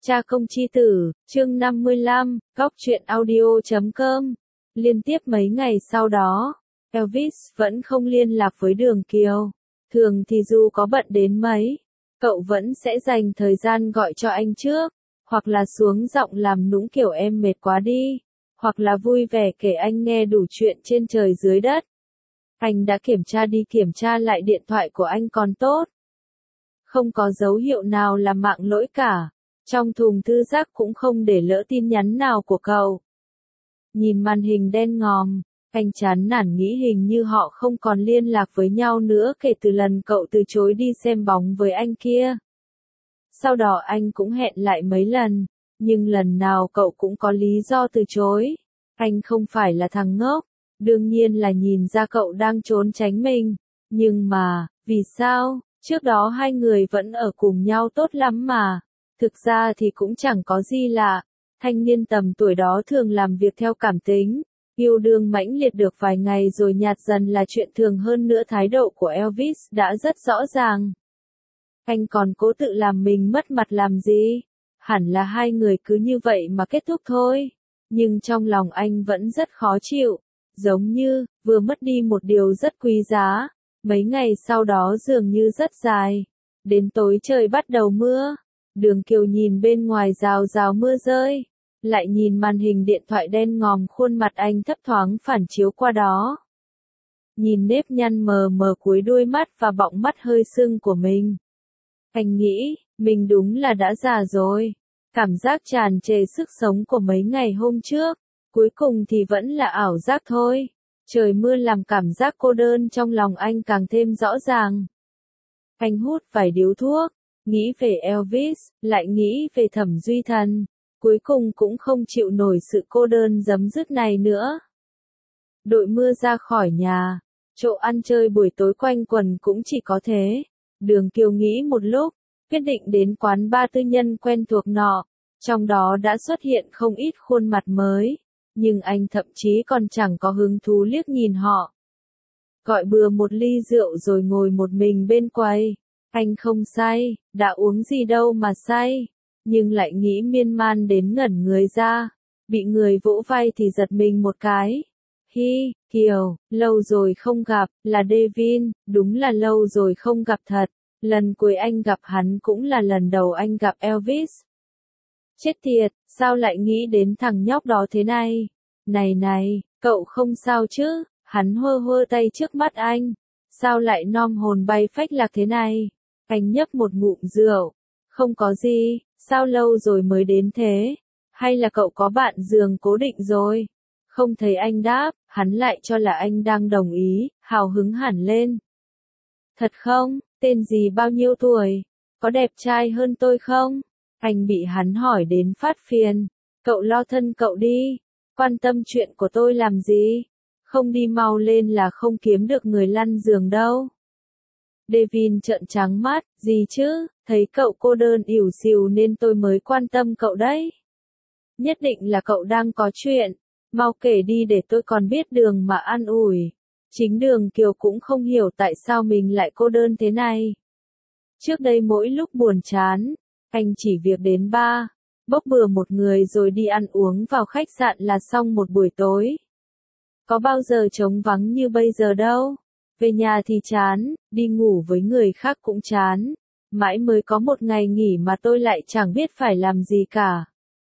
Cha công chi tử, chương 55, góc truyện audio.com. Liên tiếp mấy ngày sau đó, Elvis vẫn không liên lạc với Đường Kiều. Thường thì dù có bận đến mấy, cậu vẫn sẽ dành thời gian gọi cho anh trước, hoặc là xuống giọng làm nũng kiểu em mệt quá đi, hoặc là vui vẻ kể anh nghe đủ chuyện trên trời dưới đất. Anh đã kiểm tra đi kiểm tra lại điện thoại của anh còn tốt. Không có dấu hiệu nào là mạng lỗi cả. Trong thùng thư giác cũng không để lỡ tin nhắn nào của cậu. Nhìn màn hình đen ngòm, anh chán nản nghĩ hình như họ không còn liên lạc với nhau nữa kể từ lần cậu từ chối đi xem bóng với anh kia. Sau đó anh cũng hẹn lại mấy lần, nhưng lần nào cậu cũng có lý do từ chối. Anh không phải là thằng ngốc, đương nhiên là nhìn ra cậu đang trốn tránh mình. Nhưng mà, vì sao, trước đó hai người vẫn ở cùng nhau tốt lắm mà. Thực ra thì cũng chẳng có gì lạ, thanh niên tầm tuổi đó thường làm việc theo cảm tính, yêu đương mãnh liệt được vài ngày rồi nhạt dần là chuyện thường hơn nữa. Thái độ của Elvis đã rất rõ ràng. Anh còn cố tự làm mình mất mặt làm gì? Hẳn là hai người cứ như vậy mà kết thúc thôi. Nhưng trong lòng anh vẫn rất khó chịu, giống như vừa mất đi một điều rất quý giá. Mấy ngày sau đó dường như rất dài, đến tối trời bắt đầu mưa. Đường Kiều nhìn bên ngoài rào rào mưa rơi, lại nhìn màn hình điện thoại đen ngòm, khuôn mặt anh thấp thoáng phản chiếu qua đó. Nhìn nếp nhăn mờ mờ cuối đuôi mắt và bọng mắt hơi sưng của mình. Anh nghĩ, mình đúng là đã già rồi. Cảm giác tràn trề sức sống của mấy ngày hôm trước, cuối cùng thì vẫn là ảo giác thôi. Trời mưa làm cảm giác cô đơn trong lòng anh càng thêm rõ ràng. Anh hút vài điếu thuốc. Nghĩ về Elvis, lại nghĩ về Thẩm Duy Thần, cuối cùng cũng không chịu nổi sự cô đơn giấm dứt này nữa. Đội mưa ra khỏi nhà, chỗ ăn chơi buổi tối quanh quần cũng chỉ có thế. Đường Kiều nghĩ một lúc, quyết định đến quán bar tư nhân quen thuộc nọ, trong đó đã xuất hiện không ít khuôn mặt mới, nhưng anh thậm chí còn chẳng có hứng thú liếc nhìn họ. Gọi bừa một ly rượu rồi ngồi một mình bên quầy. Anh không say, đã uống gì đâu mà say, nhưng lại nghĩ miên man đến ngẩn người ra, bị người vỗ vai thì giật mình một cái. Hi, Kiều, lâu rồi không gặp, là Devin, đúng là lâu rồi không gặp thật, lần cuối anh gặp hắn cũng là lần đầu anh gặp Elvis. Chết tiệt, sao lại nghĩ đến thằng nhóc đó thế này? Này, cậu không sao chứ? Hắn hơ hơ tay trước mắt anh. Sao lại nom hồn bay phách lạc thế này? Anh nhấp một ngụm rượu. Không có gì, sao lâu rồi mới đến thế? Hay là cậu có bạn giường cố định rồi? Không thấy anh đáp, hắn lại cho là anh đang đồng ý, hào hứng hẳn lên. Thật không? Tên gì, bao nhiêu tuổi? Có đẹp trai hơn tôi không? Anh bị hắn hỏi đến phát phiền. Cậu lo thân cậu đi, quan tâm chuyện của tôi làm gì? Không đi mau lên là không kiếm được người lăn giường đâu. Devin trợn trắng mắt, gì chứ, thấy cậu cô đơn ỉu xìu nên tôi mới quan tâm cậu đấy. Nhất định là cậu đang có chuyện, mau kể đi để tôi còn biết đường mà an ủi. Chính Đường Kiều cũng không hiểu tại sao mình lại cô đơn thế này. Trước đây mỗi lúc buồn chán, anh chỉ việc đến bar, bốc bừa một người rồi đi ăn uống vào khách sạn là xong một buổi tối. Có bao giờ trống vắng như bây giờ đâu. Về nhà thì chán, đi ngủ với người khác cũng chán. Mãi mới có một ngày nghỉ mà tôi lại chẳng biết phải làm gì cả.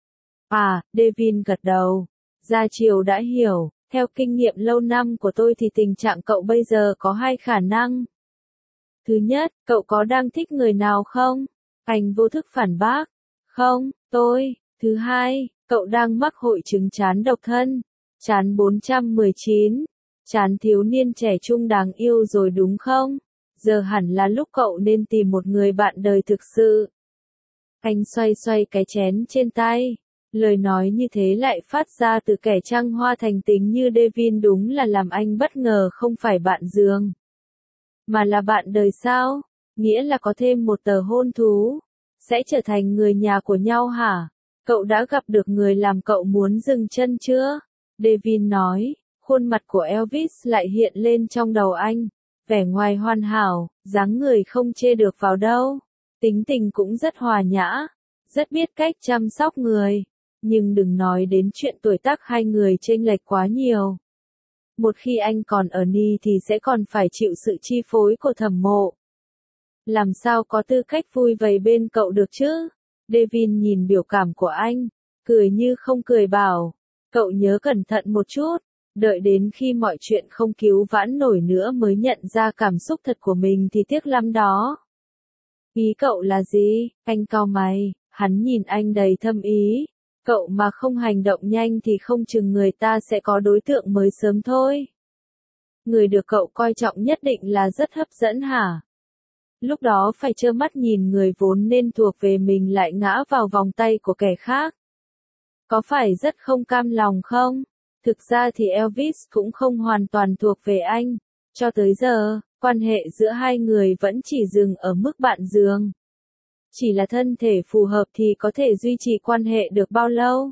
À, Devin gật đầu. Gia Triều đã hiểu, theo kinh nghiệm lâu năm của tôi thì tình trạng cậu bây giờ có hai khả năng. Thứ nhất, cậu có đang thích người nào không? Anh vô thức phản bác. Không, tôi. Thứ hai, cậu đang mắc hội chứng chán độc thân. Chán 419. Chán thiếu niên trẻ trung đáng yêu rồi đúng không? Giờ hẳn là lúc cậu nên tìm một người bạn đời thực sự. Anh xoay xoay cái chén trên tay. Lời nói như thế lại phát ra từ kẻ trăng hoa thành tính như Devin, đúng là làm anh bất ngờ. Không phải bạn giường, mà là bạn đời sao? Nghĩa là có thêm một tờ hôn thú, sẽ trở thành người nhà của nhau hả? Cậu đã gặp được người làm cậu muốn dừng chân chưa? Devin nói. Khuôn mặt của Elvis lại hiện lên trong đầu anh, vẻ ngoài hoàn hảo, dáng người không chê được vào đâu, tính tình cũng rất hòa nhã, rất biết cách chăm sóc người. Nhưng đừng nói đến chuyện tuổi tác hai người chênh lệch quá nhiều. Một khi anh còn ở Ni thì sẽ còn phải chịu sự chi phối của Thẩm Mộ. Làm sao có tư cách vui vầy bên cậu được chứ? Devin nhìn biểu cảm của anh, cười như không cười bảo, cậu nhớ cẩn thận một chút, đợi đến khi mọi chuyện không cứu vãn nổi nữa mới nhận ra cảm xúc thật của mình thì tiếc lắm đó. Ý cậu là gì? Anh cau mày, hắn nhìn anh đầy thâm ý. Cậu mà không hành động nhanh thì không chừng người ta sẽ có đối tượng mới sớm thôi. Người được cậu coi trọng nhất định là rất hấp dẫn hả? Lúc đó phải trơ mắt nhìn người vốn nên thuộc về mình lại ngã vào vòng tay của kẻ khác. Có phải rất không cam lòng không? Thực ra thì Elvis cũng không hoàn toàn thuộc về anh. Cho tới giờ, quan hệ giữa hai người vẫn chỉ dừng ở mức bạn giường. Chỉ là thân thể phù hợp thì có thể duy trì quan hệ được bao lâu?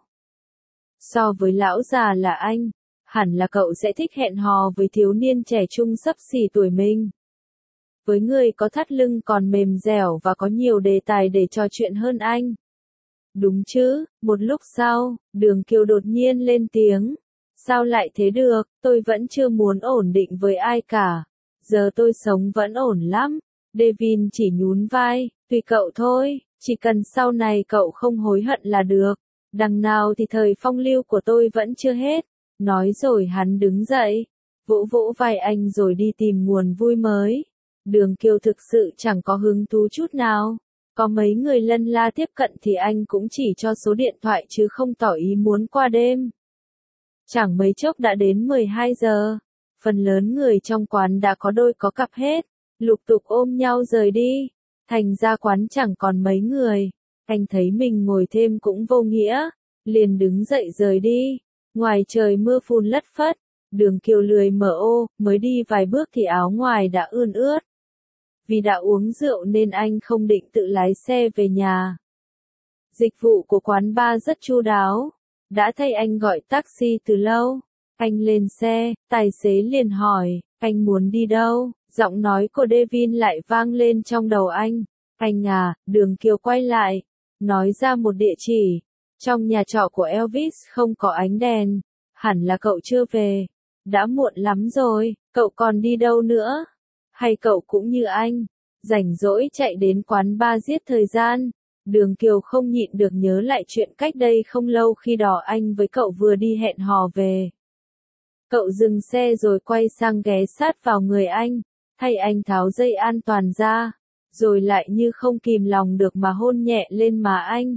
So với lão già là anh, hẳn là cậu sẽ thích hẹn hò với thiếu niên trẻ trung xấp xỉ tuổi mình. Với người có thắt lưng còn mềm dẻo và có nhiều đề tài để trò chuyện hơn anh. Đúng chứ, một lúc sau, Đường Kiều đột nhiên lên tiếng. Sao lại thế được, tôi vẫn chưa muốn ổn định với ai cả. Giờ tôi sống vẫn ổn lắm. Devin chỉ nhún vai, tùy cậu thôi, chỉ cần sau này cậu không hối hận là được. Đằng nào thì thời phong lưu của tôi vẫn chưa hết. Nói rồi hắn đứng dậy, vỗ vỗ vai anh rồi đi tìm nguồn vui mới. Đường Kiều thực sự chẳng có hứng thú chút nào. Có mấy người lân la tiếp cận thì anh cũng chỉ cho số điện thoại chứ không tỏ ý muốn qua đêm. Chẳng mấy chốc đã đến 12 giờ. Phần lớn người trong quán đã có đôi có cặp hết. Lục tục ôm nhau rời đi. Thành ra quán chẳng còn mấy người. Anh thấy mình ngồi thêm cũng vô nghĩa. Liền đứng dậy rời đi. Ngoài trời mưa phùn lất phất. Đường Kiều lười mở ô, mới đi vài bước thì áo ngoài đã ươn ướt. Vì đã uống rượu nên anh không định tự lái xe về nhà. Dịch vụ của quán bar rất chu đáo. Đã thay anh gọi taxi từ lâu. Anh lên xe, tài xế liền hỏi, anh muốn đi đâu? Giọng nói của Devin lại vang lên trong đầu anh. Anh à, Đường Kiều quay lại, nói ra một địa chỉ. Trong nhà trọ của Elvis không có ánh đèn. Hẳn là cậu chưa về. Đã muộn lắm rồi, cậu còn đi đâu nữa? Hay cậu cũng như anh, rảnh rỗi chạy đến quán bar giết thời gian? Đường Kiều không nhịn được nhớ lại chuyện cách đây không lâu khi đó anh với cậu vừa đi hẹn hò về. Cậu dừng xe rồi quay sang ghé sát vào người anh, thay anh tháo dây an toàn ra, rồi lại như không kìm lòng được mà hôn nhẹ lên má anh.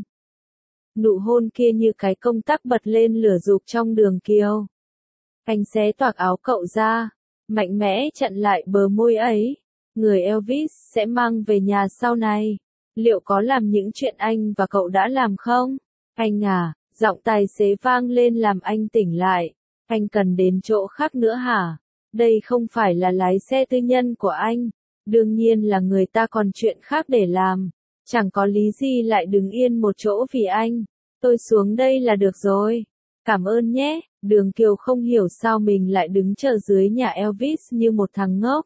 Nụ hôn kia như cái công tắc bật lên lửa dục trong Đường Kiều. Anh xé toạc áo cậu ra, mạnh mẽ chặn lại bờ môi ấy. Người Elvis sẽ mang về nhà sau này. Liệu có làm những chuyện anh và cậu đã làm không? Anh à, giọng tài xế vang lên làm anh tỉnh lại. Anh cần đến chỗ khác nữa hả? Đây không phải là lái xe tư nhân của anh. Đương nhiên là người ta còn chuyện khác để làm. Chẳng có lý gì lại đứng yên một chỗ vì anh. Tôi xuống đây là được rồi. Cảm ơn nhé. Đường Kiều không hiểu sao mình lại đứng chờ dưới nhà Elvis như một thằng ngốc.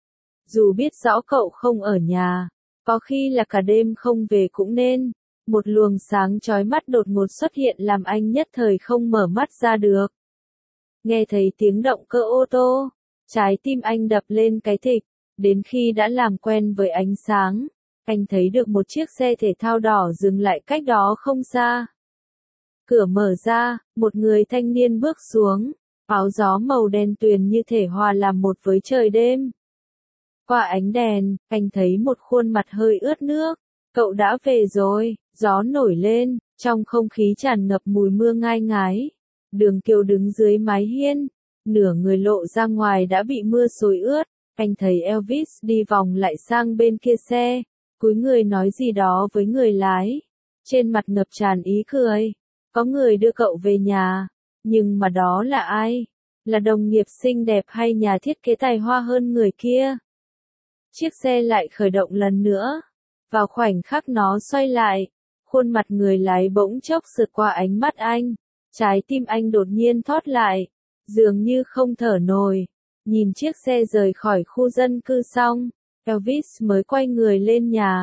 Dù biết rõ cậu không ở nhà, có khi là cả đêm không về cũng nên. Một luồng sáng chói mắt đột ngột xuất hiện làm anh nhất thời không mở mắt ra được. Nghe thấy tiếng động cơ ô tô, trái tim anh đập lên cái thịch. Đến khi đã làm quen với ánh sáng, anh thấy được một chiếc xe thể thao đỏ dừng lại cách đó không xa. Cửa mở ra, một người thanh niên bước xuống, áo gió màu đen tuyền như thể hòa làm một với trời đêm. Qua ánh đèn, anh thấy một khuôn mặt hơi ướt nước. Cậu đã về rồi, gió nổi lên, trong không khí tràn ngập mùi mưa ngai ngái. Đường Kiều đứng dưới mái hiên, nửa người lộ ra ngoài đã bị mưa xối ướt. Anh thấy Elvis đi vòng lại sang bên kia xe, cúi người nói gì đó với người lái. Trên mặt ngập tràn ý cười. Có người đưa cậu về nhà, nhưng mà đó là ai? Là đồng nghiệp xinh đẹp hay nhà thiết kế tài hoa hơn người kia? Chiếc xe lại khởi động lần nữa. Vào khoảnh khắc nó xoay lại, khuôn mặt người lái bỗng chốc sượt qua ánh mắt anh. Trái tim anh đột nhiên thót lại, dường như không thở nổi. Nhìn chiếc xe rời khỏi khu dân cư xong, Elvis mới quay người lên nhà.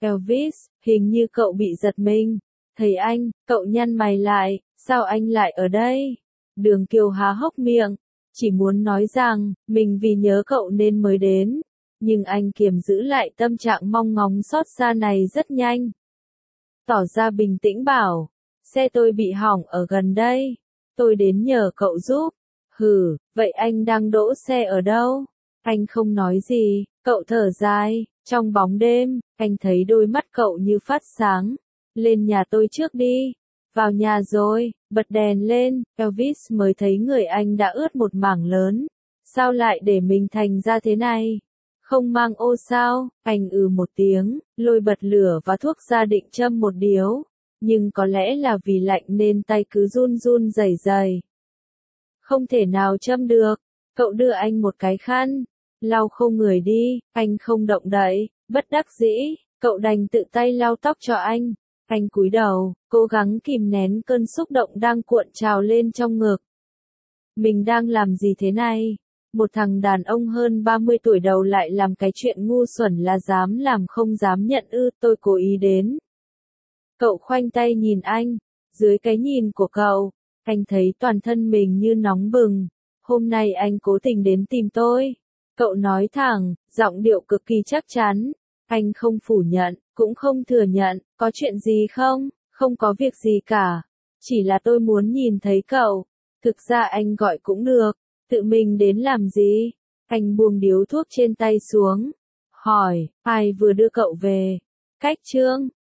Elvis, hình như cậu bị giật mình. Thấy anh, cậu nhăn mày lại, sao anh lại ở đây? Đường Kiều há hốc miệng, chỉ muốn nói rằng, mình vì nhớ cậu nên mới đến. Nhưng anh kiềm giữ lại tâm trạng mong ngóng xót xa này rất nhanh. Tỏ ra bình tĩnh bảo, xe tôi bị hỏng ở gần đây. Tôi đến nhờ cậu giúp. Hừ, vậy anh đang đỗ xe ở đâu? Anh không nói gì, cậu thở dài. Trong bóng đêm, anh thấy đôi mắt cậu như phát sáng. Lên nhà tôi trước đi. Vào nhà rồi, bật đèn lên, Elvis mới thấy người anh đã ướt một mảng lớn. Sao lại để mình thành ra thế này? Không mang ô sao? Anh một tiếng, lôi bật lửa và thuốc ra định châm một điếu. Nhưng có lẽ là vì lạnh nên tay cứ run run rẩy rẩy. Không thể nào châm được. Cậu đưa anh một cái khăn. Lau khô người đi, anh không động đậy, bất đắc dĩ, cậu đành tự tay lau tóc cho anh. Anh cúi đầu, cố gắng kìm nén cơn xúc động đang cuộn trào lên trong ngực. Mình đang làm gì thế này? Một thằng đàn ông hơn 30 tuổi đầu lại làm cái chuyện ngu xuẩn là dám làm không dám nhận tôi cố ý đến. Cậu khoanh tay nhìn anh, dưới cái nhìn của cậu, anh thấy toàn thân mình như nóng bừng. Hôm nay anh cố tình đến tìm tôi. Cậu nói thẳng, giọng điệu cực kỳ chắc chắn. Anh không phủ nhận, cũng không thừa nhận, có chuyện gì không? Không có việc gì cả. Chỉ là tôi muốn nhìn thấy cậu. Thực ra anh gọi cũng được. Tự mình đến làm gì? Anh buông điếu thuốc trên tay xuống. Hỏi, ai vừa đưa cậu về? Cách Trương,